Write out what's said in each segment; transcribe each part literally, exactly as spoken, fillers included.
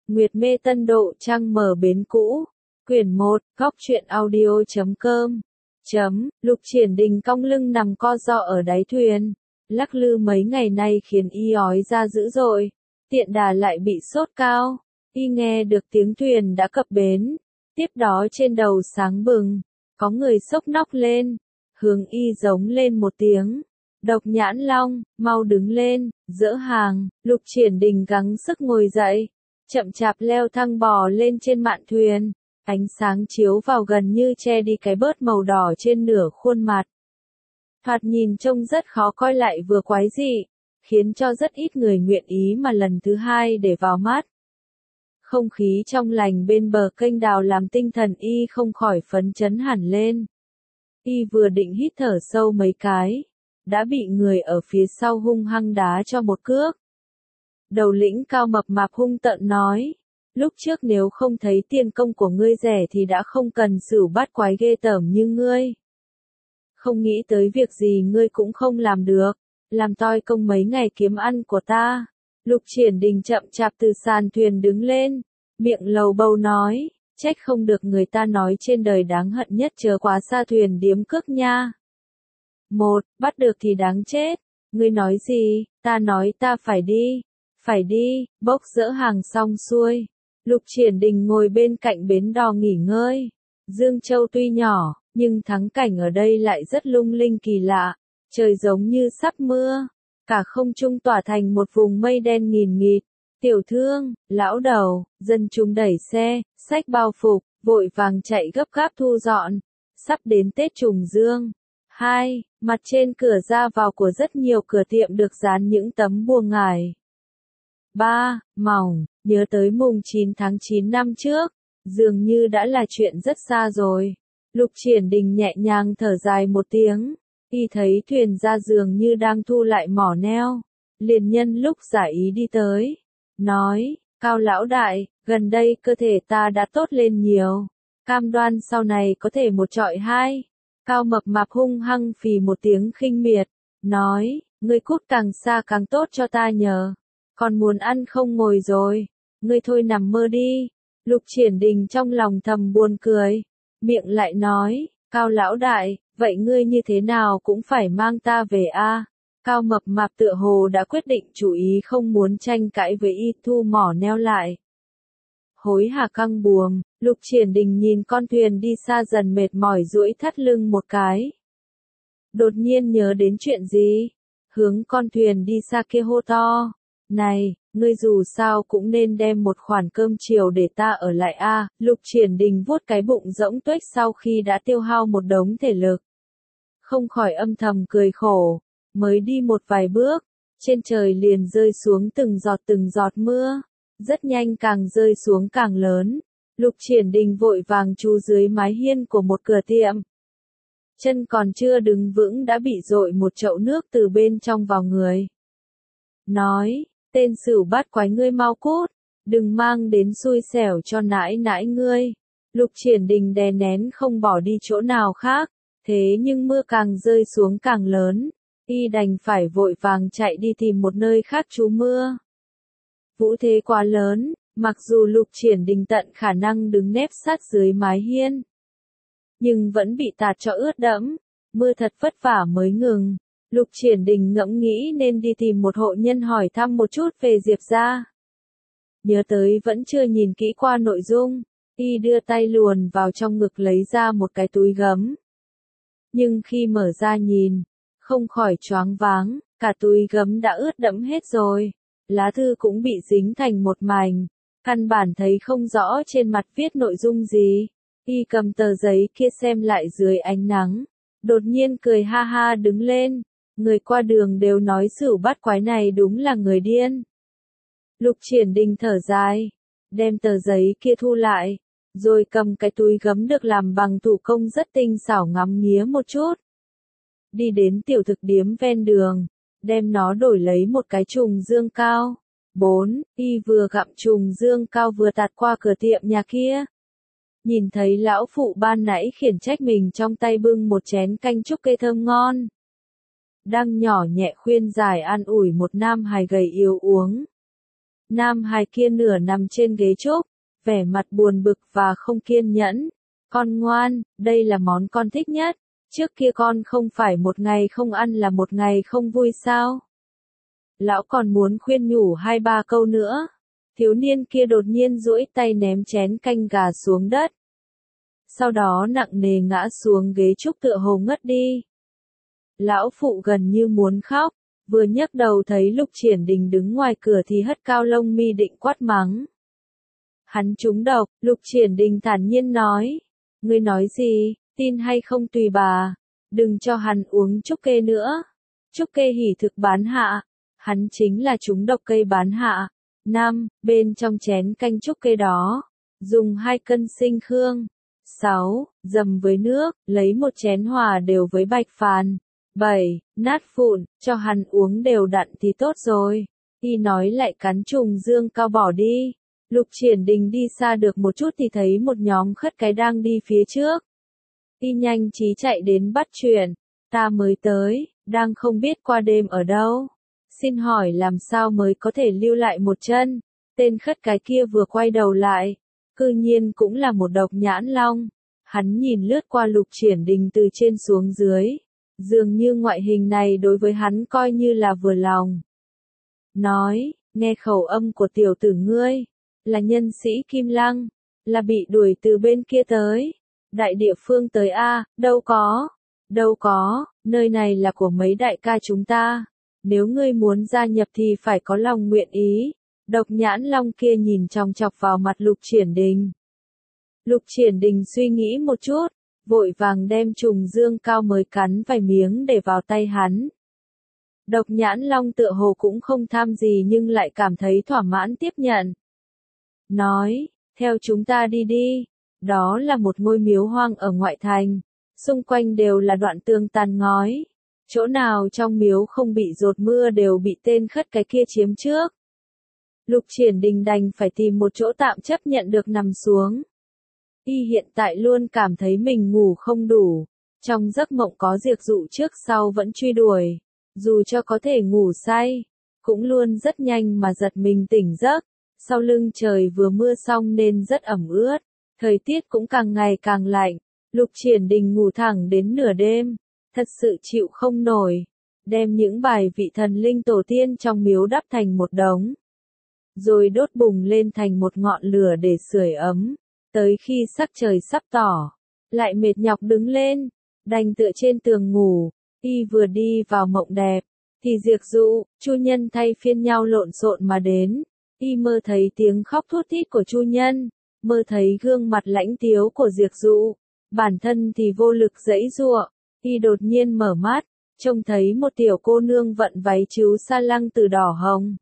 Nguyệt Mê Tân Độ Trăng Mở Bến Cũ. Quyển một, góc truyện audio chấm com. Chấm, Lục Triển Đình cong lưng nằm co ro ở đáy thuyền. Lắc lư mấy ngày nay khiến y ói ra dữ dội. Tiện đà lại bị sốt cao. Y nghe được tiếng thuyền đã cập bến. Tiếp đó trên đầu sáng bừng. Có người xốc nóc lên. Hướng y giống lên một tiếng. Độc Nhãn Long, mau đứng lên, dỡ hàng. Lục Triển Đình gắng sức ngồi dậy. Chậm chạp leo thang bò lên trên mạn thuyền. Ánh sáng chiếu vào gần như che đi cái bớt màu đỏ trên nửa khuôn mặt. Thoạt nhìn trông rất khó coi lại vừa quái dị, khiến cho rất ít người nguyện ý mà lần thứ hai để vào mắt. Không khí trong lành bên bờ kênh đào làm tinh thần y không khỏi phấn chấn hẳn lên. Y vừa định hít thở sâu mấy cái, đã bị người ở phía sau hung hăng đá cho một cước. Đầu lĩnh cao mập mạp hung tợn nói, lúc trước nếu không thấy tiền công của ngươi rẻ thì đã không cần sửu bát quái ghê tởm như ngươi. Không nghĩ tới việc gì ngươi cũng không làm được, làm toi công mấy ngày kiếm ăn của ta. Lục Triển Đình chậm chạp từ sàn thuyền đứng lên, miệng lầu bầu nói, trách không được người ta nói trên đời đáng hận nhất chớ quá xa thuyền điếm cước nha. Một, bắt được thì đáng chết. Ngươi nói gì? Ta nói ta phải đi. Phải đi, bốc dỡ hàng xong xuôi. Lục Triển Đình ngồi bên cạnh bến đò nghỉ ngơi. Dương Châu tuy nhỏ, nhưng thắng cảnh ở đây lại rất lung linh kỳ lạ. Trời giống như sắp mưa. Cả không trung tỏa thành một vùng mây đen nghìn nghịt. Tiểu thương, lão đầu, dân chúng đẩy xe, xách bao phục, vội vàng chạy gấp gáp thu dọn. Sắp đến Tết Trùng Dương. Hai, mặt trên cửa ra vào của rất nhiều cửa tiệm được dán những tấm bùa ngải. Ba, mỏng, nhớ tới mùng chín tháng chín năm trước, dường như đã là chuyện rất xa rồi. Lục Triển Đình nhẹ nhàng thở dài một tiếng, y thấy thuyền ra dường như đang thu lại mỏ neo, liền nhân lúc giả ý đi tới, nói, Cao lão đại, gần đây cơ thể ta đã tốt lên nhiều, cam đoan sau này có thể một trọi hai. Cao mập mạp hung hăng phì một tiếng khinh miệt, nói, ngươi cút càng xa càng tốt cho ta nhờ. Còn muốn ăn không ngồi rồi, ngươi thôi nằm mơ đi. Lục Triển Đình trong lòng thầm buồn cười, miệng lại nói, Cao lão đại, vậy ngươi như thế nào cũng phải mang ta về a. Cao mập mạp tựa hồ đã quyết định chủ ý không muốn tranh cãi với y, thu mỏ neo lại. Hối hả căng buồm, Lục Triển Đình nhìn con thuyền đi xa dần mệt mỏi duỗi thắt lưng một cái. Đột nhiên nhớ đến chuyện gì, hướng con thuyền đi xa kia hô to. Này, ngươi dù sao cũng nên đem một khoản cơm chiều để ta ở lại a. Lục Triển Đình vuốt cái bụng rỗng tuếch sau khi đã tiêu hao một đống thể lực. Không khỏi âm thầm cười khổ, mới đi một vài bước, trên trời liền rơi xuống từng giọt từng giọt mưa, rất nhanh càng rơi xuống càng lớn. Lục Triển Đình vội vàng chui dưới mái hiên của một cửa tiệm. Chân còn chưa đứng vững đã bị dội một chậu nước từ bên trong vào người. Nói, tên sửu bát quái ngươi mau cút, đừng mang đến xui xẻo cho nãi nãi ngươi. Lục Triển Đình đè nén không bỏ đi chỗ nào khác, thế nhưng mưa càng rơi xuống càng lớn, y đành phải vội vàng chạy đi tìm một nơi khác trú mưa. Vũ thế quá lớn, mặc dù Lục Triển Đình tận khả năng đứng nép sát dưới mái hiên, nhưng vẫn bị tạt cho ướt đẫm, mưa thật vất vả mới ngừng. Lục Triển Đình ngẫm nghĩ nên đi tìm một hộ nhân hỏi thăm một chút về Diệp gia. Nhớ tới vẫn chưa nhìn kỹ qua nội dung, y đưa tay luồn vào trong ngực lấy ra một cái túi gấm. Nhưng khi mở ra nhìn, không khỏi choáng váng, cả túi gấm đã ướt đẫm hết rồi, lá thư cũng bị dính thành một mảnh, căn bản thấy không rõ trên mặt viết nội dung gì. Y cầm tờ giấy kia xem lại dưới ánh nắng, đột nhiên cười ha ha đứng lên. Người qua đường đều nói sửu bát quái này đúng là người điên. Lục Triển Đình thở dài, đem tờ giấy kia thu lại, rồi cầm cái túi gấm được làm bằng thủ công rất tinh xảo ngắm nghía một chút. Đi đến tiểu thực điếm ven đường, đem nó đổi lấy một cái trùng dương cao. Bốn, y vừa gặm trùng dương cao vừa tạt qua cửa tiệm nhà kia. Nhìn thấy lão phụ ban nãy khiển trách mình trong tay bưng một chén canh trúc cây thơm ngon. Đang nhỏ nhẹ khuyên giải an ủi một nam hài gầy yếu uống. Nam hài kia nửa nằm trên ghế trúc, vẻ mặt buồn bực và không kiên nhẫn. Con ngoan, đây là món con thích nhất. Trước kia con không phải một ngày không ăn là một ngày không vui sao? Lão còn muốn khuyên nhủ hai ba câu nữa. Thiếu niên kia đột nhiên duỗi tay ném chén canh gà xuống đất. Sau đó nặng nề ngã xuống ghế trúc tựa hồ ngất đi. Lão phụ gần như muốn khóc, vừa nhấc đầu thấy Lục Triển Đình đứng ngoài cửa thì hất cao lông mi định quát mắng. Hắn trúng độc, Lục Triển Đình thản nhiên nói. Ngươi nói gì, tin hay không tùy bà, đừng cho hắn uống trúc kê nữa. Trúc kê hỉ thực bán hạ, hắn chính là trúng độc cây bán hạ. Năm, bên trong chén canh trúc kê đó, dùng hai cân sinh khương. Sáu, dầm với nước, lấy một chén hòa đều với bạch phàn. Bảy, nát vụn, cho hắn uống đều đặn thì tốt rồi. Y nói lại cắn trùng dương cao bỏ đi. Lục Triển Đình đi xa được một chút thì thấy một nhóm khất cái đang đi phía trước. Y nhanh trí chạy đến bắt chuyện. Ta mới tới, đang không biết qua đêm ở đâu. Xin hỏi làm sao mới có thể lưu lại một chân. Tên khất cái kia vừa quay đầu lại. Cư nhiên cũng là một độc nhãn long. Hắn nhìn lướt qua Lục Triển Đình từ trên xuống dưới. Dường như ngoại hình này đối với hắn coi như là vừa lòng. Nói, nghe khẩu âm của tiểu tử ngươi. Là nhân sĩ Kim Lăng. Là bị đuổi từ bên kia tới. Đại địa phương tới A, đâu có. Đâu có, nơi này là của mấy đại ca chúng ta. Nếu ngươi muốn gia nhập thì phải có lòng nguyện ý. Độc nhãn long kia nhìn chòng chọc vào mặt Lục Triển Đình. Lục Triển Đình suy nghĩ một chút, vội vàng đem trùng dương cao mới cắn vài miếng để vào tay hắn. Độc nhãn long tựa hồ cũng không tham gì nhưng lại cảm thấy thỏa mãn tiếp nhận. Nói, theo chúng ta đi đi. Đó là một ngôi miếu hoang ở ngoại thành. Xung quanh đều là đoạn tường tàn ngói. Chỗ nào trong miếu không bị dột mưa đều bị tên khất cái kia chiếm trước. Lục Triển Đình đành phải tìm một chỗ tạm chấp nhận được nằm xuống. Y hiện tại luôn cảm thấy mình ngủ không đủ. Trong giấc mộng có diệt dụ trước sau vẫn truy đuổi. Dù cho có thể ngủ say, cũng luôn rất nhanh mà giật mình tỉnh giấc. Sau lưng trời vừa mưa xong nên rất ẩm ướt. Thời tiết cũng càng ngày càng lạnh. Lục Triển Đình ngủ thẳng đến nửa đêm. Thật sự chịu không nổi. Đem những bài vị thần linh tổ tiên trong miếu đắp thành một đống. Rồi đốt bùng lên thành một ngọn lửa để sưởi ấm. Tới khi sắc trời sắp tỏ. Lại mệt nhọc đứng lên. Đành tựa trên tường ngủ. Y vừa đi vào mộng đẹp. Thì diệt dụ, Chu Nhân thay phiên nhau lộn xộn mà đến. Y mơ thấy tiếng khóc thút thít của Chu Nhân. Mơ thấy gương mặt lãnh tiếu của diệt dụ. Bản thân thì vô lực giãy giụa. Y đột nhiên mở mắt. Trông thấy một tiểu cô nương vận váy chiếu sa lăng từ đỏ hồng.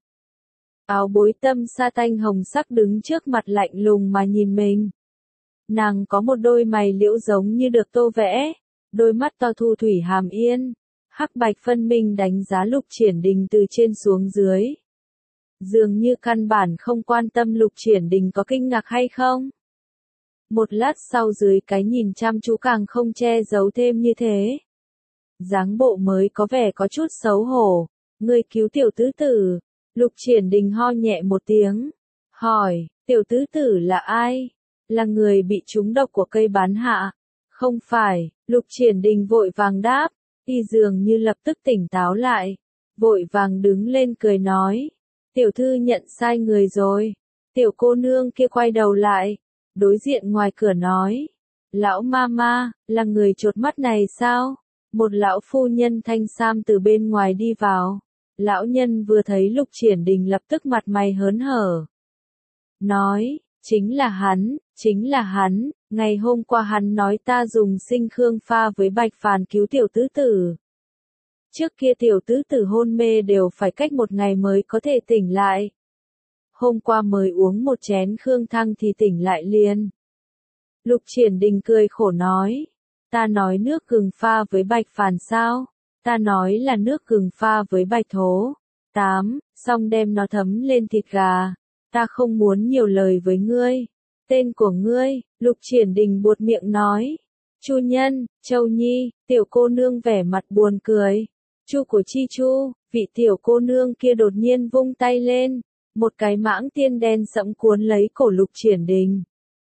Áo bối tâm sa tanh hồng sắc đứng trước mặt lạnh lùng mà nhìn mình. Nàng có một đôi mày liễu giống như được tô vẽ. Đôi mắt to thu thủy hàm yên. Hắc bạch phân minh đánh giá Lục Triển Đình từ trên xuống dưới. Dường như căn bản không quan tâm Lục Triển Đình có kinh ngạc hay không. Một lát sau dưới cái nhìn chăm chú càng không che giấu thêm như thế. Dáng bộ mới có vẻ có chút xấu hổ. Ngươi cứu tiểu tứ tử. Lục Triển Đình ho nhẹ một tiếng. Hỏi, tiểu tứ tử là ai? Là người bị trúng độc của cây bán hạ. Không phải, Lục Triển Đình vội vàng đáp. Y dường như lập tức tỉnh táo lại. Vội vàng đứng lên cười nói. Tiểu thư nhận sai người rồi. Tiểu cô nương kia quay đầu lại. Đối diện ngoài cửa nói. Lão ma ma, là người chột mắt này sao? Một lão phu nhân thanh sam từ bên ngoài đi vào. Lão nhân vừa thấy Lục Triển Đình lập tức mặt mày hớn hở. Nói, chính là hắn, chính là hắn, ngày hôm qua hắn nói ta dùng sinh khương pha với bạch phàn cứu tiểu tứ tử. Trước kia tiểu tứ tử hôn mê đều phải cách một ngày mới có thể tỉnh lại. Hôm qua mới uống một chén khương thăng thì tỉnh lại liền. Lục Triển Đình cười khổ nói. Ta nói nước gừng pha với bạch phàn sao? Ta nói là nước gừng pha với bạch thố. Tám, xong đem nó thấm lên thịt gà. Ta không muốn nhiều lời với ngươi. Tên của ngươi, Lục Triển Đình buột miệng nói. Chu Nhân, Châu Nhi, tiểu cô nương vẻ mặt buồn cười. Chu của Chi Chu, vị tiểu cô nương kia đột nhiên vung tay lên. Một cái mãng tiên đen sẫm cuốn lấy cổ Lục Triển Đình.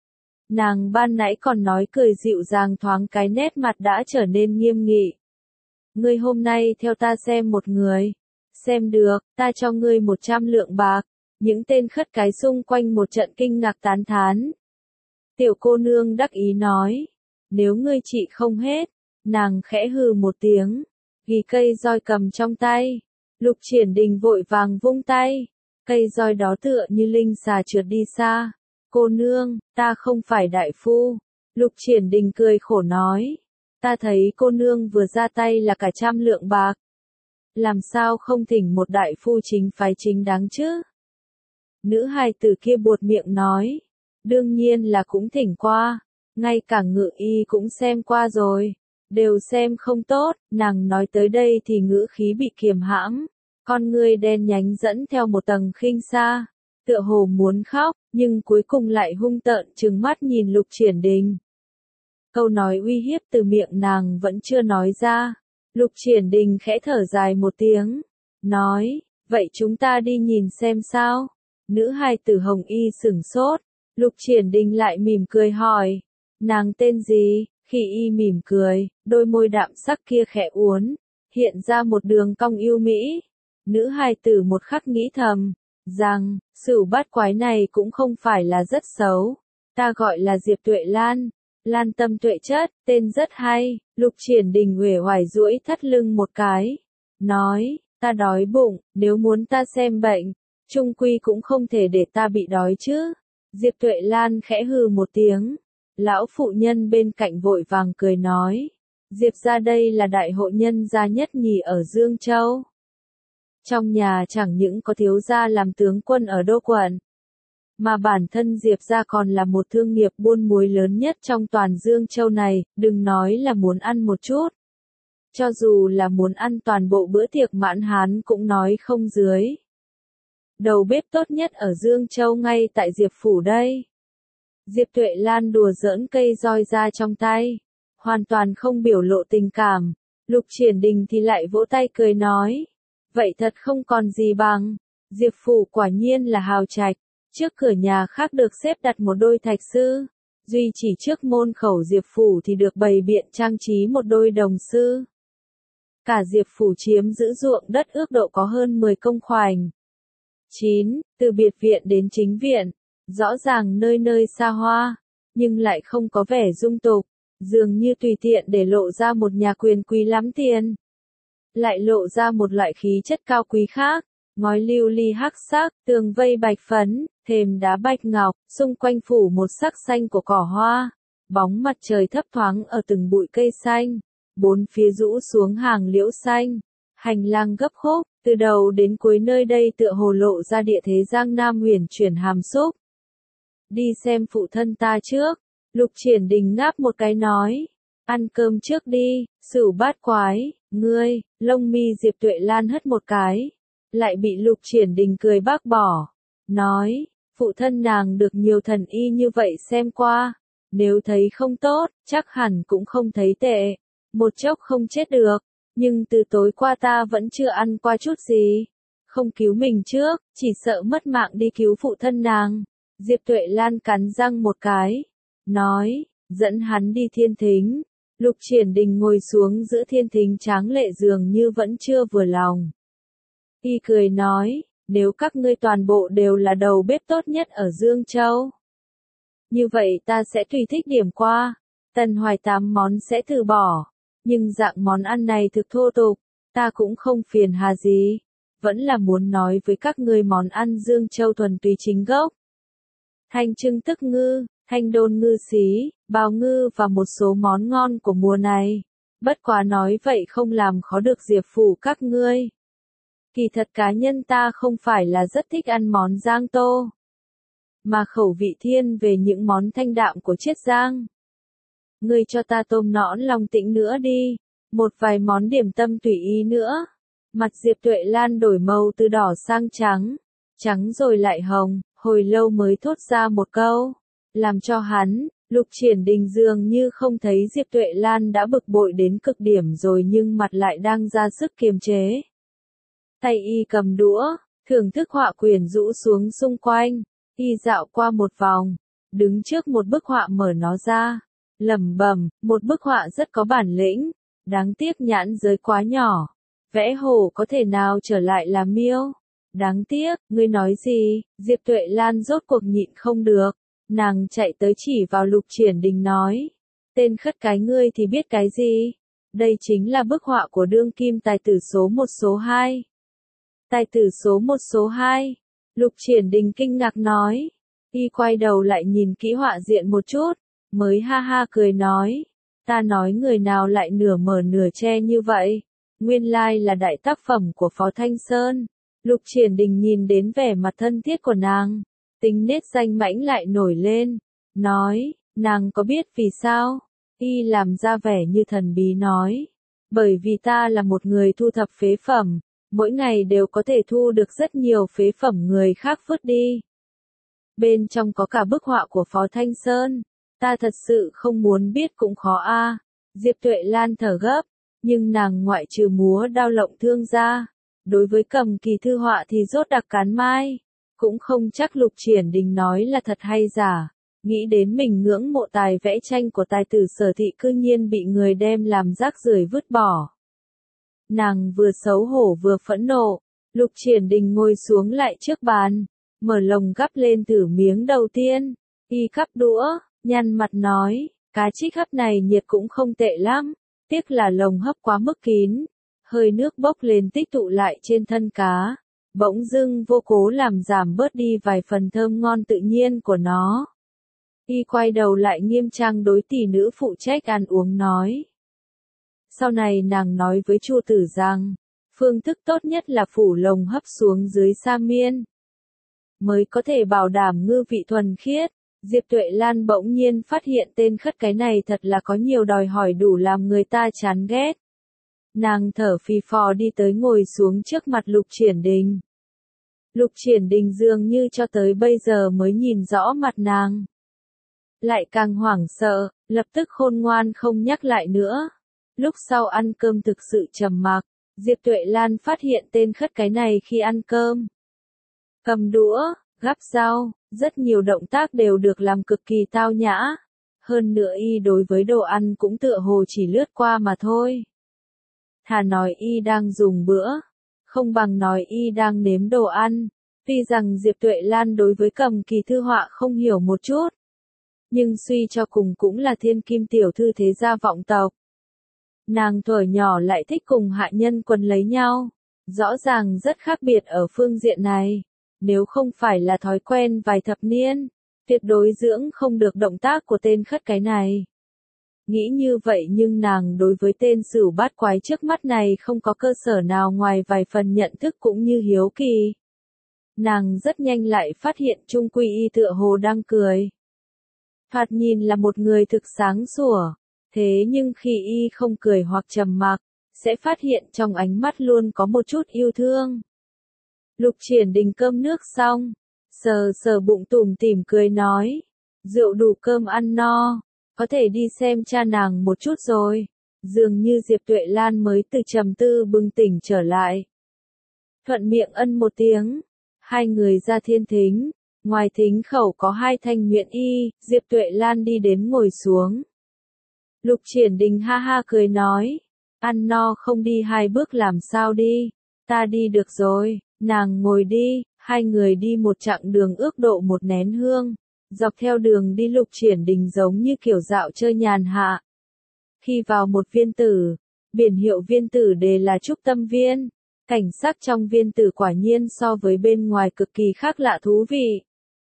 Nàng ban nãy còn nói cười dịu dàng thoáng cái nét mặt đã trở nên nghiêm nghị. Ngươi hôm nay theo ta xem một người. Xem được, ta cho ngươi một trăm lượng bạc. Những tên khất cái xung quanh một trận kinh ngạc tán thán. Tiểu cô nương đắc ý nói. Nếu ngươi trị không hết. Nàng khẽ hừ một tiếng. Ghi cây roi cầm trong tay. Lục Triển Đình vội vàng vung tay. Cây roi đó tựa như linh xà trượt đi xa. Cô nương, ta không phải đại phu. Lục Triển Đình cười khổ nói. Ta thấy cô nương vừa ra tay là cả trăm lượng bạc. Làm sao không thỉnh một đại phu chính phái chính đáng chứ? Nữ hài tử kia buột miệng nói. Đương nhiên là cũng thỉnh qua. Ngay cả ngự y cũng xem qua rồi. Đều xem không tốt. Nàng nói tới đây thì ngữ khí bị kiềm hãm. Con ngươi đen nhánh dẫn theo một tầng khinh xa. Tựa hồ muốn khóc, nhưng cuối cùng lại hung tợn trừng mắt nhìn Lục Triển Đình. Câu nói uy hiếp từ miệng nàng vẫn chưa nói ra. Lục Triển Đình khẽ thở dài một tiếng. Nói, vậy chúng ta đi nhìn xem sao. Nữ hài tử hồng y sửng sốt. Lục Triển Đình lại mỉm cười hỏi. Nàng tên gì? Khi y mỉm cười, đôi môi đạm sắc kia khẽ uốn. Hiện ra một đường cong yêu mỹ. Nữ hài tử một khắc nghĩ thầm. Rằng, sửu bát quái này cũng không phải là rất xấu. Ta gọi là Diệp Tuệ Lan. Lan tâm tuệ chất, tên rất hay. Lục Triển Đình uể oải duỗi thắt lưng một cái. Nói, ta đói bụng, nếu muốn ta xem bệnh, chung quy cũng không thể để ta bị đói chứ. Diệp Tuệ Lan khẽ hừ một tiếng. Lão phụ nhân bên cạnh vội vàng cười nói. Diệp gia đây là đại hộ nhân gia nhất nhì ở Dương Châu. Trong nhà chẳng những có thiếu gia làm tướng quân ở đô quận, mà bản thân Diệp gia còn là một thương nghiệp buôn muối lớn nhất trong toàn Dương Châu này, đừng nói là muốn ăn một chút. Cho dù là muốn ăn toàn bộ bữa tiệc mãn hán cũng nói không dưới. Đầu bếp tốt nhất ở Dương Châu ngay tại Diệp Phủ đây. Diệp Tuệ Lan đùa giỡn cây roi ra trong tay, hoàn toàn không biểu lộ tình cảm. Lục Triển Đình thì lại vỗ tay cười nói. Vậy thật không còn gì bằng. Diệp Phủ quả nhiên là hào trạch. Trước cửa nhà khác được xếp đặt một đôi thạch sư. Duy chỉ trước môn khẩu Diệp Phủ thì được bày biện trang trí một đôi đồng sư. Cả Diệp Phủ chiếm giữ ruộng đất ước độ có hơn mười công khoảnh. chín. Từ biệt viện đến chính viện. Rõ ràng nơi nơi xa hoa. Nhưng lại không có vẻ dung tục. Dường như tùy tiện để lộ ra một nhà quyền quý lắm tiền. Lại lộ ra một loại khí chất cao quý khác. Ngói lưu ly hắc sắc, tường vây bạch phấn, thềm đá bạch ngọc, xung quanh phủ một sắc xanh của cỏ hoa. Bóng mặt trời thấp thoáng ở từng bụi cây xanh. Bốn phía rũ xuống hàng liễu xanh. Hành lang gấp khúc, từ đầu đến cuối nơi đây tựa hồ lộ ra địa thế Giang Nam huyền chuyển hàm xúc. Đi xem phụ thân ta trước. Lục Triển Đình ngáp một cái nói. Ăn cơm trước đi, sửu bát quái, ngươi. Lông mi Diệp Tuệ Lan hất một cái. Lại bị Lục Triển Đình cười bác bỏ. Nói, phụ thân nàng được nhiều thần y như vậy xem qua. Nếu thấy không tốt, chắc hẳn cũng không thấy tệ. Một chốc không chết được. Nhưng từ tối qua ta vẫn chưa ăn qua chút gì. Không cứu mình trước, chỉ sợ mất mạng đi cứu phụ thân nàng. Diệp Tuệ Lan cắn răng một cái. Nói, dẫn hắn đi thiên thính. Lục Triển Đình ngồi xuống giữa thiên thính tráng lệ dường như vẫn chưa vừa lòng. Y cười nói, nếu các ngươi toàn bộ đều là đầu bếp tốt nhất ở Dương Châu. Như vậy ta sẽ tùy thích điểm qua. Tần Hoài tám món sẽ từ bỏ. Nhưng dạng món ăn này thực thô tục, ta cũng không phiền hà gì. Vẫn là muốn nói với các ngươi món ăn Dương Châu thuần túy chính gốc. Thanh trưng tức ngư, thanh đôn ngư xí, bào ngư và một số món ngon của mùa này. Bất quá nói vậy không làm khó được Diệp Phủ các ngươi. Kỳ thật cá nhân ta không phải là rất thích ăn món Giang Tô, mà khẩu vị thiên về những món thanh đạm của Chiết Giang. Ngươi cho ta tôm nõn Long Tĩnh nữa đi, một vài món điểm tâm tùy ý nữa. Mặt Diệp Tuệ Lan đổi màu từ đỏ sang trắng, trắng rồi lại hồng, hồi lâu mới thốt ra một câu, làm cho hắn. Lục Triển Đình dường như không thấy Diệp Tuệ Lan đã bực bội đến cực điểm rồi nhưng mặt lại đang ra sức kiềm chế. Tay y cầm đũa, thưởng thức họa quyển rũ xuống xung quanh, y dạo qua một vòng, đứng trước một bức họa mở nó ra, lẩm bẩm, một bức họa rất có bản lĩnh, đáng tiếc nhãn giới quá nhỏ, vẽ hổ có thể nào trở lại là miêu. Đáng tiếc, ngươi nói gì? Diệp Tuệ Lan rốt cuộc nhịn không được, nàng chạy tới chỉ vào Lục Triển Đình nói, tên khất cái ngươi thì biết cái gì? Đây chính là bức họa của đương kim tài tử số một số hai. Tài tử số một số hai, Lục Triển Đình kinh ngạc nói, y quay đầu lại nhìn kỹ họa diện một chút, mới ha ha cười nói, ta nói người nào lại nửa mở nửa che như vậy, nguyên lai là đại tác phẩm của Phó Thanh Sơn. Lục Triển Đình nhìn đến vẻ mặt thân thiết của nàng, tính nết danh mãnh lại nổi lên, nói, nàng có biết vì sao? Y làm ra vẻ như thần bí nói, bởi vì ta là một người thu thập phế phẩm, mỗi ngày đều có thể thu được rất nhiều phế phẩm người khác vứt đi. Bên trong có cả bức họa của Phó Thanh Sơn, ta thật sự không muốn biết cũng khó a. Diệp Tuệ Lan thở gấp, nhưng nàng ngoại trừ múa đao lộng thương ra, đối với cầm kỳ thư họa thì rốt đặc cán mai, cũng không chắc Lục Triển Đình nói là thật hay giả. Nghĩ đến mình ngưỡng mộ tài vẽ tranh của tài tử Sở Thị cư nhiên bị người đem làm rác rưởi vứt bỏ. Nàng vừa xấu hổ vừa phẫn nộ, Lục Triển Đình ngồi xuống lại trước bàn, mở lồng gắp lên thử miếng đầu tiên, y cắp đũa, nhăn mặt nói, cá trích hấp này nhiệt cũng không tệ lắm, tiếc là lồng hấp quá mức kín, hơi nước bốc lên tích tụ lại trên thân cá, bỗng dưng vô cố làm giảm bớt đi vài phần thơm ngon tự nhiên của nó. Y quay đầu lại nghiêm trang đối tỷ nữ phụ trách ăn uống nói. Sau này nàng nói với Chu Tử rằng, phương thức tốt nhất là phủ lồng hấp xuống dưới sa miên, mới có thể bảo đảm ngư vị thuần khiết. Diệp Tuệ Lan bỗng nhiên phát hiện tên khất cái này thật là có nhiều đòi hỏi đủ làm người ta chán ghét. Nàng thở phì phò đi tới ngồi xuống trước mặt Lục Triển Đình. Lục Triển Đình dường như cho tới bây giờ mới nhìn rõ mặt nàng. Lại càng hoảng sợ, lập tức khôn ngoan không nhắc lại nữa. Lúc sau ăn cơm thực sự trầm mặc, Diệp Tuệ Lan phát hiện tên khất cái này khi ăn cơm. Cầm đũa, gắp rau, rất nhiều động tác đều được làm cực kỳ tao nhã. Hơn nữa y đối với đồ ăn cũng tựa hồ chỉ lướt qua mà thôi. Thà nói y đang dùng bữa, không bằng nói y đang nếm đồ ăn. Tuy rằng Diệp Tuệ Lan đối với cầm kỳ thư họa không hiểu một chút, nhưng suy cho cùng cũng là thiên kim tiểu thư thế gia vọng tộc. Nàng thuở nhỏ lại thích cùng hạ nhân quần lấy nhau, rõ ràng rất khác biệt ở phương diện này. Nếu không phải là thói quen vài thập niên, tuyệt đối dưỡng không được động tác của tên khất cái này. Nghĩ như vậy nhưng nàng đối với tên sửu bát quái trước mắt này không có cơ sở nào ngoài vài phần nhận thức cũng như hiếu kỳ. Nàng rất nhanh lại phát hiện Trung Quy y tựa hồ đang cười. Thoạt nhìn là một người thực sáng sủa, thế nhưng khi y không cười hoặc trầm mặc, sẽ phát hiện trong ánh mắt luôn có một chút yêu thương. Lục Triển Đình cơm nước xong, sờ sờ bụng tủm tỉm cười nói, rượu đủ cơm ăn no, có thể đi xem cha nàng một chút rồi. Dường như Diệp Tuệ Lan mới từ trầm tư bừng tỉnh trở lại. Thuận miệng ân một tiếng, hai người ra thiên thính, ngoài thính khẩu có hai thanh nhuyễn y, Diệp Tuệ Lan đi đến ngồi xuống. Lục Triển Đình ha ha cười nói, ăn no không đi hai bước làm sao đi, ta đi được rồi. Nàng ngồi đi, hai người đi một chặng đường ước độ một nén hương, dọc theo đường đi Lục Triển Đình giống như kiểu dạo chơi nhàn hạ. Khi vào một viên tử, biển hiệu viên tử đề là Trúc Tâm Viên, cảnh sắc trong viên tử quả nhiên so với bên ngoài cực kỳ khác lạ thú vị.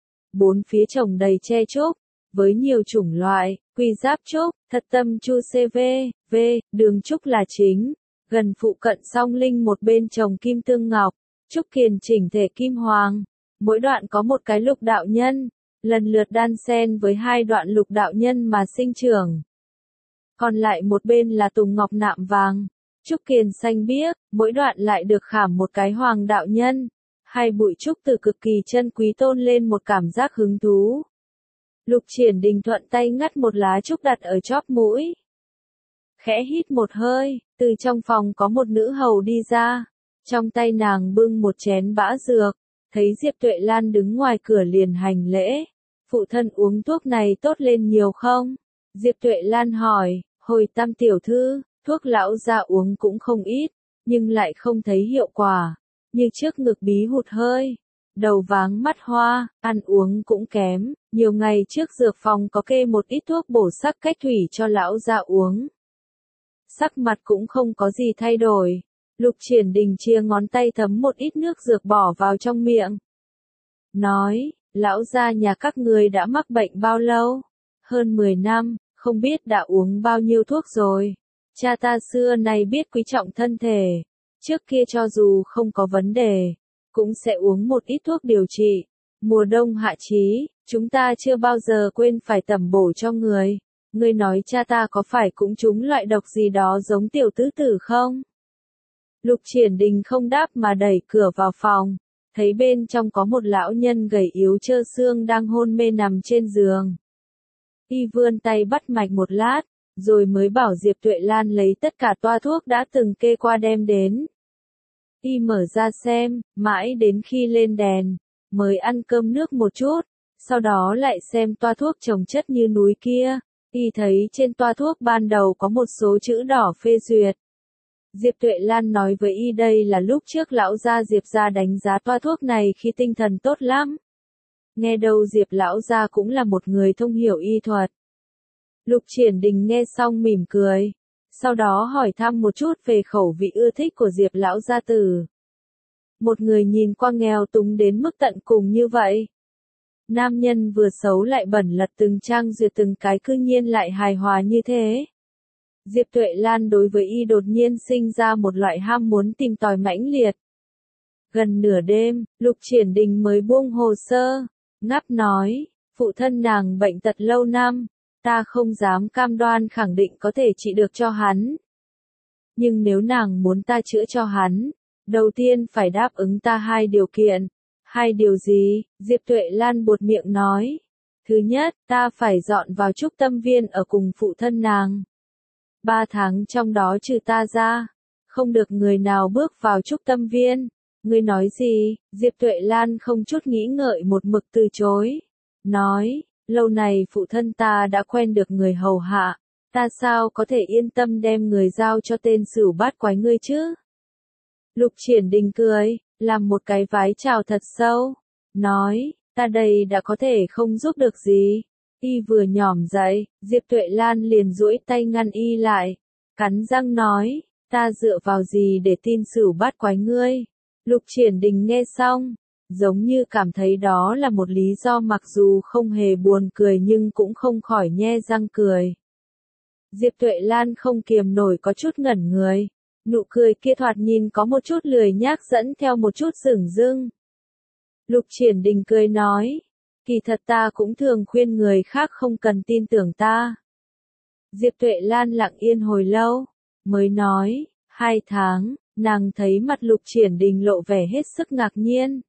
Bốn phía trồng đầy tre trúc, với nhiều chủng loại, quy giáp trúc, thật tâm chu cv, v, đường trúc là chính, gần phụ cận song linh một bên trồng kim tương ngọc. Trúc kiền chỉnh thể kim hoàng, mỗi đoạn có một cái lục đạo nhân, lần lượt đan xen với hai đoạn lục đạo nhân mà sinh trưởng. Còn lại một bên là tùng ngọc nạm vàng, trúc kiền xanh biếc, mỗi đoạn lại được khảm một cái hoàng đạo nhân. Hai bụi trúc từ cực kỳ chân quý tôn lên một cảm giác hứng thú. Lục Triển Đình thuận tay ngắt một lá trúc đặt ở chóp mũi. Khẽ hít một hơi, từ trong phòng có một nữ hầu đi ra. Trong tay nàng bưng một chén bã dược, thấy Diệp Tuệ Lan đứng ngoài cửa liền hành lễ. Phụ thân uống thuốc này tốt lên nhiều không? Diệp Tuệ Lan hỏi, hồi Tam tiểu thư, thuốc lão gia uống cũng không ít, nhưng lại không thấy hiệu quả, như trước ngực bí hụt hơi, đầu váng mắt hoa, ăn uống cũng kém, nhiều ngày trước dược phòng có kê một ít thuốc bổ sắc cách thủy cho lão gia uống. Sắc mặt cũng không có gì thay đổi. Lục Triển Đình chia ngón tay thấm một ít nước dược bỏ vào trong miệng. Nói, lão gia nhà các người đã mắc bệnh bao lâu? Hơn mười năm, không biết đã uống bao nhiêu thuốc rồi. Cha ta xưa nay biết quý trọng thân thể. Trước kia cho dù không có vấn đề, cũng sẽ uống một ít thuốc điều trị. Mùa đông hạ chí, chúng ta chưa bao giờ quên phải tẩm bổ cho người. Ngươi nói cha ta có phải cũng trúng loại độc gì đó giống tiểu tứ tử không? Lục Triển Đình không đáp mà đẩy cửa vào phòng, thấy bên trong có một lão nhân gầy yếu trơ xương đang hôn mê nằm trên giường. Y vươn tay bắt mạch một lát, rồi mới bảo Diệp Tuệ Lan lấy tất cả toa thuốc đã từng kê qua đem đến. Y mở ra xem, mãi đến khi lên đèn, mới ăn cơm nước một chút, sau đó lại xem toa thuốc chồng chất như núi kia. Y thấy trên toa thuốc ban đầu có một số chữ đỏ phê duyệt. Diệp Tuệ Lan nói với Y đây là lúc trước lão gia Diệp gia đánh giá toa thuốc này khi tinh thần tốt lắm. Nghe đâu Diệp lão gia cũng là một người thông hiểu y thuật. Lục Triển Đình nghe xong mỉm cười, sau đó hỏi thăm một chút về khẩu vị ưa thích của Diệp lão gia tử. Một người nhìn qua nghèo túng đến mức tận cùng như vậy. Nam nhân vừa xấu lại bẩn lật từng trang duyệt từng cái cư nhiên lại hài hòa như thế. Diệp Tuệ Lan đối với Y đột nhiên sinh ra một loại ham muốn tìm tòi mãnh liệt. Gần nửa đêm, Lục Triển Đình mới buông hồ sơ, ngáp nói, phụ thân nàng bệnh tật lâu năm, ta không dám cam đoan khẳng định có thể trị được cho hắn. Nhưng nếu nàng muốn ta chữa cho hắn, đầu tiên phải đáp ứng ta hai điều kiện. Hai điều gì? Diệp Tuệ Lan buột miệng nói. Thứ nhất, ta phải dọn vào Trúc Tâm Viên ở cùng phụ thân nàng. Ba tháng trong đó trừ ta ra, không được người nào bước vào Trúc Tâm Viên. Ngươi nói gì? Diệp Tuệ Lan không chút nghĩ ngợi một mực từ chối. Nói, lâu này phụ thân ta đã quen được người hầu hạ, ta sao có thể yên tâm đem người giao cho tên Sửu Bát Quái ngươi chứ? Lục Triển Đình cười, làm một cái vái chào thật sâu, nói, ta đây đã có thể không giúp được gì. Y vừa nhỏm dậy, Diệp Tuệ Lan liền duỗi tay ngăn Y lại, cắn răng nói, ta dựa vào gì để tin Sửu Bát Quái ngươi? Lục Triển Đình nghe xong, giống như cảm thấy đó là một lý do mặc dù không hề buồn cười nhưng cũng không khỏi nhe răng cười. Diệp Tuệ Lan không kiềm nổi có chút ngẩn người. Nụ cười kia thoạt nhìn có một chút lười nhác dẫn theo một chút dửng dưng. Lục Triển Đình cười nói, kỳ thật ta cũng thường khuyên người khác không cần tin tưởng ta. Diệp Tuệ Lan lặng yên hồi lâu, mới nói, hai tháng, nàng thấy mặt Lục Triển Đình lộ vẻ hết sức ngạc nhiên.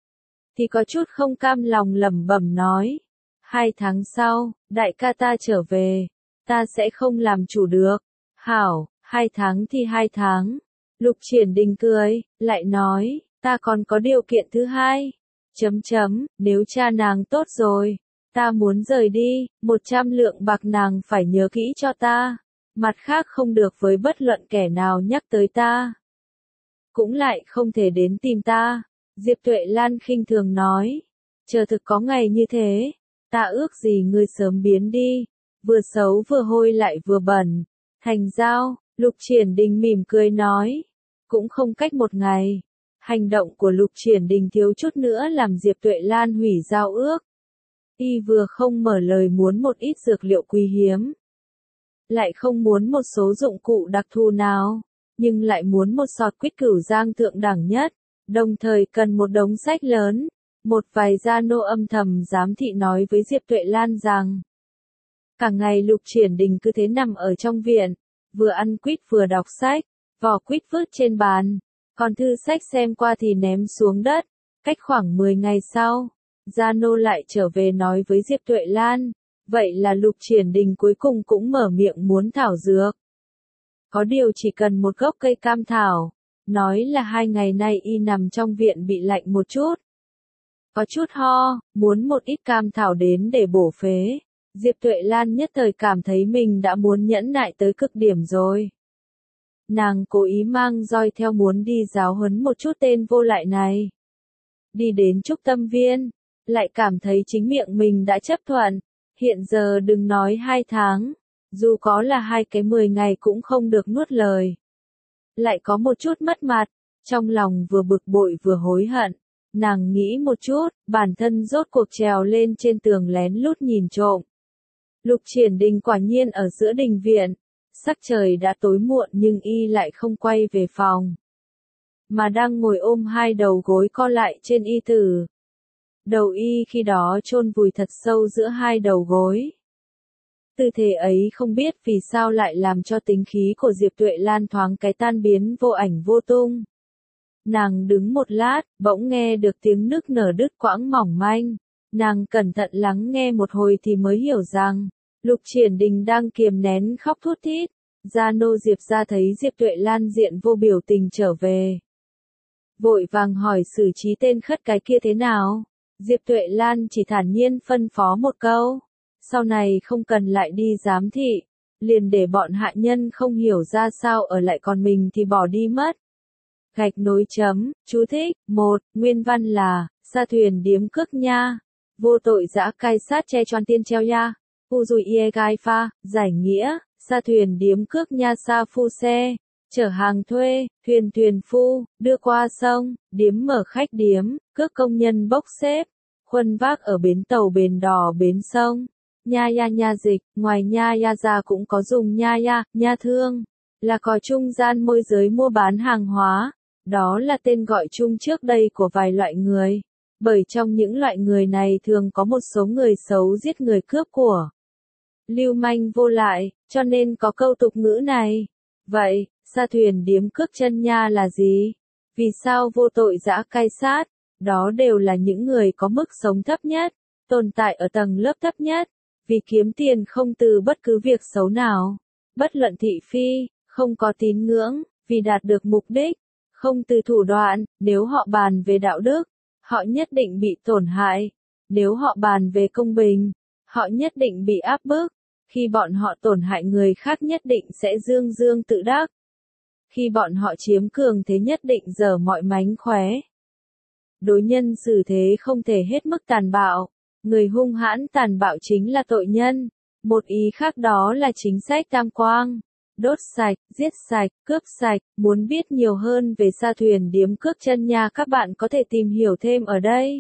Thì có chút không cam lòng lẩm bẩm nói, hai tháng sau, đại ca ta trở về, ta sẽ không làm chủ được. Hảo. Hai tháng thì hai tháng. Lục Triển Đình cười, lại nói, ta còn có điều kiện thứ hai. Chấm chấm, nếu cha nàng tốt rồi, ta muốn rời đi, một trăm lượng bạc nàng phải nhớ kỹ cho ta. Mặt khác không được với bất luận kẻ nào nhắc tới ta. Cũng lại không thể đến tìm ta. Diệp Tuệ Lan khinh thường nói, chờ thực có ngày như thế, ta ước gì ngươi sớm biến đi, vừa xấu vừa hôi lại vừa bẩn, thành giao. Lục Triển Đình mỉm cười nói, cũng không cách một ngày. Hành động của Lục Triển Đình thiếu chút nữa làm Diệp Tuệ Lan hủy giao ước. Y vừa không mở lời muốn một ít dược liệu quý hiếm, lại không muốn một số dụng cụ đặc thù nào, nhưng lại muốn một sọt quýt cửu giang thượng đẳng nhất, đồng thời cần một đống sách lớn. Một vài gia nô âm thầm giám thị nói với Diệp Tuệ Lan rằng, cả ngày Lục Triển Đình cứ thế nằm ở trong viện, vừa ăn quýt vừa đọc sách, vỏ quýt vứt trên bàn, còn thư sách xem qua thì ném xuống đất. Cách khoảng mười ngày sau, gia nô lại trở về nói với Diệp Tuệ Lan, vậy là Lục Triển Đình cuối cùng cũng mở miệng muốn thảo dược. Có điều chỉ cần một gốc cây cam thảo, nói là hai ngày nay y nằm trong viện bị lạnh một chút. Có chút ho, muốn một ít cam thảo đến để bổ phế. Diệp Tuệ Lan nhất thời cảm thấy mình đã muốn nhẫn nại tới cực điểm rồi. Nàng cố ý mang roi theo muốn đi giáo huấn một chút tên vô lại này. Đi đến Trúc Tâm Viên, lại cảm thấy chính miệng mình đã chấp thuận. Hiện giờ đừng nói hai tháng, dù có là hai cái mười ngày cũng không được nuốt lời. Lại có một chút mất mặt, trong lòng vừa bực bội vừa hối hận. Nàng nghĩ một chút, bản thân rốt cuộc trèo lên trên tường lén lút nhìn trộm. Lục Triển Đình quả nhiên ở giữa đình viện. Sắc trời đã tối muộn nhưng y lại không quay về phòng. Mà đang ngồi ôm hai đầu gối co lại trên y tử. Đầu y khi đó chôn vùi thật sâu giữa hai đầu gối. Tư thế ấy không biết vì sao lại làm cho tính khí của Diệp Tuệ Lan thoáng cái tan biến vô ảnh vô tung. Nàng đứng một lát, bỗng nghe được tiếng nức nở đứt quãng mỏng manh. Nàng cẩn thận lắng nghe một hồi thì mới hiểu rằng, Lục Triển Đình đang kiềm nén khóc thút thít. Gia nô Diệp ra thấy Diệp Tuệ Lan diện vô biểu tình trở về. Vội vàng hỏi xử trí tên khất cái kia thế nào. Diệp Tuệ Lan chỉ thản nhiên phân phó một câu. Sau này không cần lại đi giám thị. Liền để bọn hạ nhân không hiểu ra sao ở lại còn mình thì bỏ đi mất. Gạch nối chấm, chú thích, một, nguyên văn là, sa thuyền điếm cước nha. Vô tội dã cai sát che choan tiên treo ya. U dùi ie gai pha, giải nghĩa, sa thuyền điếm cước nha sa phu xe. Chở hàng thuê, thuyền thuyền phu, đưa qua sông, điếm mở khách điếm, cước công nhân bốc xếp. Khuân vác ở bến tàu bến đò bến sông. Nha ya nha dịch, ngoài nha ya ra cũng có dùng nha ya, nha thương. Là cò trung gian môi giới mua bán hàng hóa. Đó là tên gọi chung trước đây của vài loại người. Bởi trong những loại người này thường có một số người xấu giết người cướp của. Lưu manh vô lại, cho nên có câu tục ngữ này. Vậy, sa thuyền điếm cước chân nha là gì? Vì sao vô tội dã cai sát? Đó đều là những người có mức sống thấp nhất, tồn tại ở tầng lớp thấp nhất. Vì kiếm tiền không từ bất cứ việc xấu nào. Bất luận thị phi, không có tín ngưỡng, vì đạt được mục đích. Không từ thủ đoạn, nếu họ bàn về đạo đức, họ nhất định bị tổn hại. Nếu họ bàn về công bình, họ nhất định bị áp bức. Khi bọn họ tổn hại người khác nhất định sẽ dương dương tự đắc. Khi bọn họ chiếm cường thế nhất định giở mọi mánh khóe. Đối nhân xử thế không thể hết mức tàn bạo. Người hung hãn tàn bạo chính là tội nhân. Một ý khác đó là chính sách tam quang. Đốt sạch, giết sạch, cướp sạch. Muốn biết nhiều hơn về sa thuyền điếm cước chân nha các bạn có thể tìm hiểu thêm ở đây.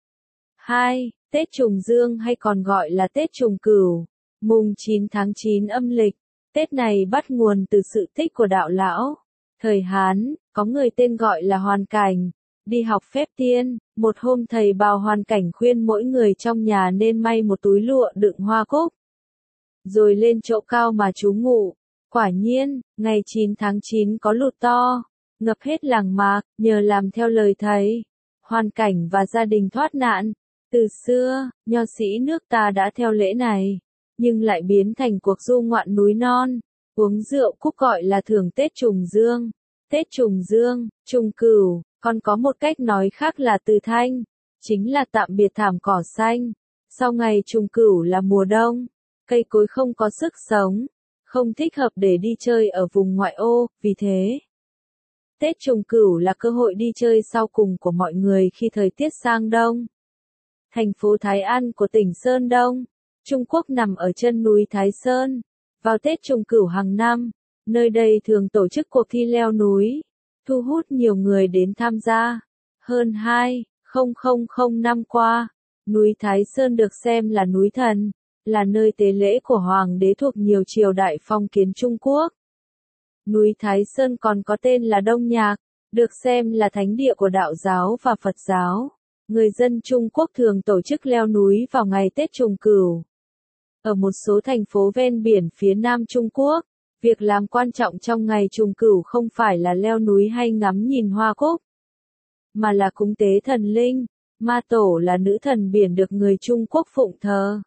hai. Tết Trùng Dương hay còn gọi là Tết Trùng Cửu. Mùng chín tháng chín âm lịch. Tết này bắt nguồn từ sự tích của đạo lão. Thời Hán, có người tên gọi là Hoàn Cảnh. Đi học phép tiên, một hôm thầy bảo Hoàn Cảnh khuyên mỗi người trong nhà nên may một túi lụa đựng hoa cúc. Rồi lên chỗ cao mà trú ngụ. Quả nhiên, ngày chín tháng chín có lụt to, ngập hết làng mạc, nhờ làm theo lời thầy. Hoàn Cảnh và gia đình thoát nạn. Từ xưa, nho sĩ nước ta đã theo lễ này, nhưng lại biến thành cuộc du ngoạn núi non, uống rượu cúc gọi là thưởng Tết Trùng Dương. Tết Trùng Dương, Trùng Cửu, còn có một cách nói khác là Từ Thanh, chính là tạm biệt thảm cỏ xanh. Sau ngày Trùng Cửu là mùa đông, cây cối không có sức sống, không thích hợp để đi chơi ở vùng ngoại ô, vì thế Tết Trùng Cửu là cơ hội đi chơi sau cùng của mọi người khi thời tiết sang đông. Thành phố Thái An của tỉnh Sơn Đông, Trung Quốc nằm ở chân núi Thái Sơn. Vào Tết Trùng Cửu hàng năm, nơi đây thường tổ chức cuộc thi leo núi, thu hút nhiều người đến tham gia. Hơn hai nghìn năm qua, núi Thái Sơn được xem là núi thần, là nơi tế lễ của hoàng đế thuộc nhiều triều đại phong kiến Trung Quốc. Núi Thái Sơn còn có tên là Đông Nhạc, được xem là thánh địa của đạo giáo và Phật giáo. Người dân Trung Quốc thường tổ chức leo núi vào ngày Tết Trùng Cửu. Ở một số thành phố ven biển phía Nam Trung Quốc, việc làm quan trọng trong ngày Trùng Cửu không phải là leo núi hay ngắm nhìn hoa cúc, mà là cúng tế thần linh. Ma Tổ là nữ thần biển được người Trung Quốc phụng thờ.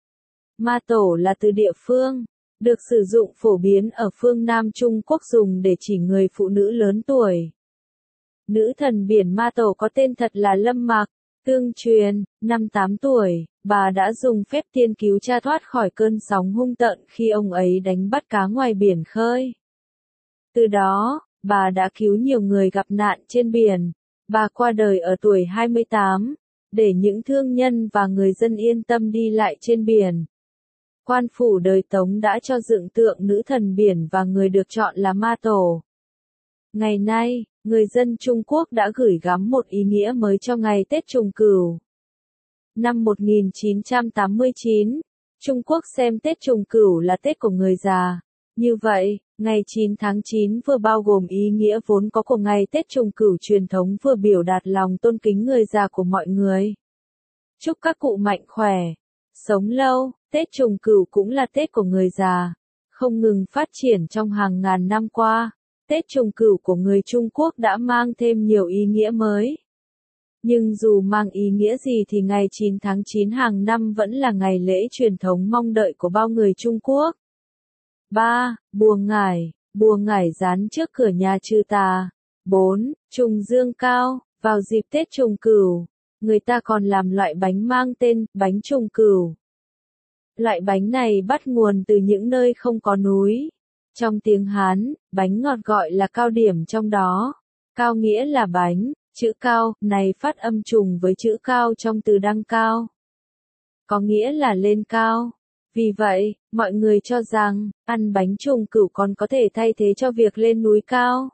Ma Tổ là từ địa phương, được sử dụng phổ biến ở phương Nam Trung Quốc dùng để chỉ người phụ nữ lớn tuổi. Nữ thần biển Ma Tổ có tên thật là Lâm Mạc. Tương truyền, năm tám tuổi, bà đã dùng phép tiên cứu cha thoát khỏi cơn sóng hung tợn khi ông ấy đánh bắt cá ngoài biển khơi. Từ đó, bà đã cứu nhiều người gặp nạn trên biển. Bà qua đời ở tuổi hai mươi tám, để những thương nhân và người dân yên tâm đi lại trên biển. Quan phủ đời Tống đã cho dựng tượng nữ thần biển và người được chọn là Ma Tổ. Ngày nay, người dân Trung Quốc đã gửi gắm một ý nghĩa mới cho ngày Tết Trùng Cửu. Năm một nghìn chín trăm tám mươi chín, Trung Quốc xem Tết Trùng Cửu là Tết của người già. Như vậy, ngày chín tháng chín vừa bao gồm ý nghĩa vốn có của ngày Tết Trùng Cửu truyền thống, vừa biểu đạt lòng tôn kính người già của mọi người. Chúc các cụ mạnh khỏe, sống lâu. Tết Trùng Cửu cũng là Tết của người già, không ngừng phát triển trong hàng ngàn năm qua. Tết Trùng Cửu của người Trung Quốc đã mang thêm nhiều ý nghĩa mới. Nhưng dù mang ý nghĩa gì thì ngày chín tháng chín hàng năm vẫn là ngày lễ truyền thống mong đợi của bao người Trung Quốc. ba. Bùa ngải. Bùa ngải dán trước cửa nhà trừ tà. bốn. Trùng dương cao. Vào dịp Tết Trùng Cửu, người ta còn làm loại bánh mang tên bánh Trùng Cửu. Loại bánh này bắt nguồn từ những nơi không có núi. Trong tiếng Hán, bánh ngọt gọi là cao điểm trong đó. Cao nghĩa là bánh, chữ cao này phát âm trùng với chữ cao trong từ đăng cao. Có nghĩa là lên cao. Vì vậy, mọi người cho rằng, ăn bánh Trùng Cửu còn có thể thay thế cho việc lên núi cao.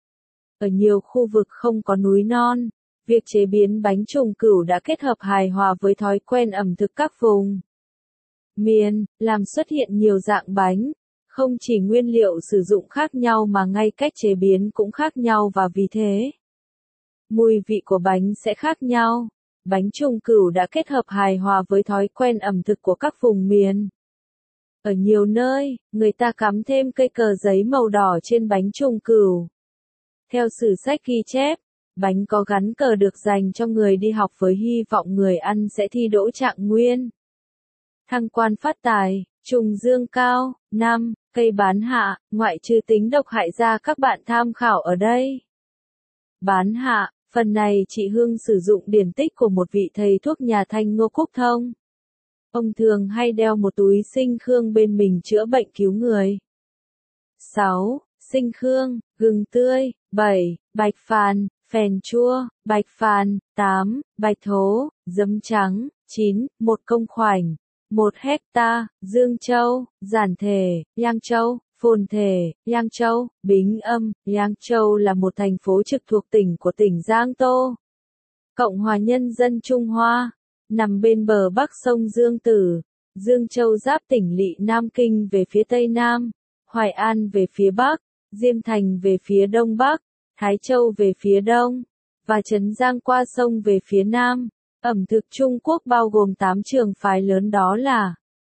Ở nhiều khu vực không có núi non, việc chế biến bánh Trùng Cửu đã kết hợp hài hòa với thói quen ẩm thực các vùng miền, làm xuất hiện nhiều dạng bánh. Không chỉ nguyên liệu sử dụng khác nhau mà ngay cách chế biến cũng khác nhau, và vì thế, mùi vị của bánh sẽ khác nhau. Bánh Trùng Cửu đã kết hợp hài hòa với thói quen ẩm thực của các vùng miền. Ở nhiều nơi, người ta cắm thêm cây cờ giấy màu đỏ trên bánh Trùng Cửu. Theo sử sách ghi chép, bánh có gắn cờ được dành cho người đi học với hy vọng người ăn sẽ thi đỗ trạng nguyên, thăng quan phát tài. Trùng dương cao. năm. Cây bán hạ. Ngoại trừ tính độc hại ra, các bạn tham khảo ở đây. Bán hạ, phần này chị Hương sử dụng điển tích của một vị thầy thuốc nhà Thanh Ngô Cúc Thông. Ông thường hay đeo một túi sinh khương bên mình chữa bệnh cứu người. sáu. Sinh khương, gừng tươi. bảy. Bạch phàn, phèn chua. Bạch phàn. tám. Bạch thố, giấm trắng. chín. Một công khoảnh. Một hecta. Dương Châu, Giản Thể, Giang Châu, Phồn Thể, Giang Châu, Bính Âm. Giang Châu là một thành phố trực thuộc tỉnh của tỉnh Giang Tô, Cộng hòa Nhân dân Trung Hoa, nằm bên bờ bắc sông Dương Tử. Dương Châu giáp tỉnh Lỵ Nam Kinh về phía tây nam, Hoài An về phía bắc, Diêm Thành về phía đông bắc, Thái Châu về phía đông, và Trấn Giang qua sông về phía nam. Ẩm thực Trung Quốc bao gồm tám trường phái lớn, đó là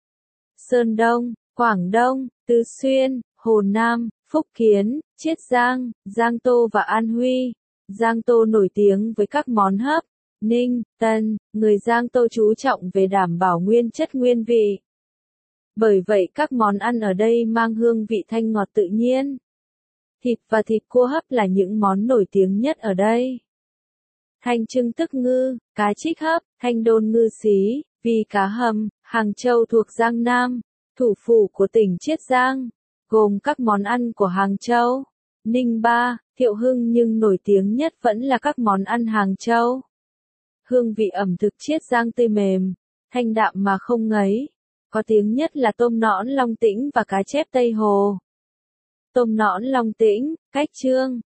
Sơn Đông, Quảng Đông, Tứ Xuyên, Hồ Nam, Phúc Kiến, Chiết Giang, Giang Tô và An Huy. Giang Tô nổi tiếng với các món hấp, ninh, tân. Người Giang Tô chú trọng về đảm bảo nguyên chất nguyên vị. Bởi vậy các món ăn ở đây mang hương vị thanh ngọt tự nhiên. Thịt và thịt cua hấp là những món nổi tiếng nhất ở đây. Thanh trưng tức ngư, cá trích hấp, thanh đôn ngư xí, vi cá hầm. Hàng Châu thuộc Giang Nam, thủ phủ của tỉnh Chiết Giang, gồm các món ăn của Hàng Châu, Ninh Ba, Thiệu Hưng, nhưng nổi tiếng nhất vẫn là các món ăn Hàng Châu. Hương vị ẩm thực Chiết Giang tươi mềm, thanh đạm mà không ngấy. Có tiếng nhất là tôm nõn Long Tĩnh và cá chép Tây Hồ. Tôm nõn Long Tĩnh, cách chương,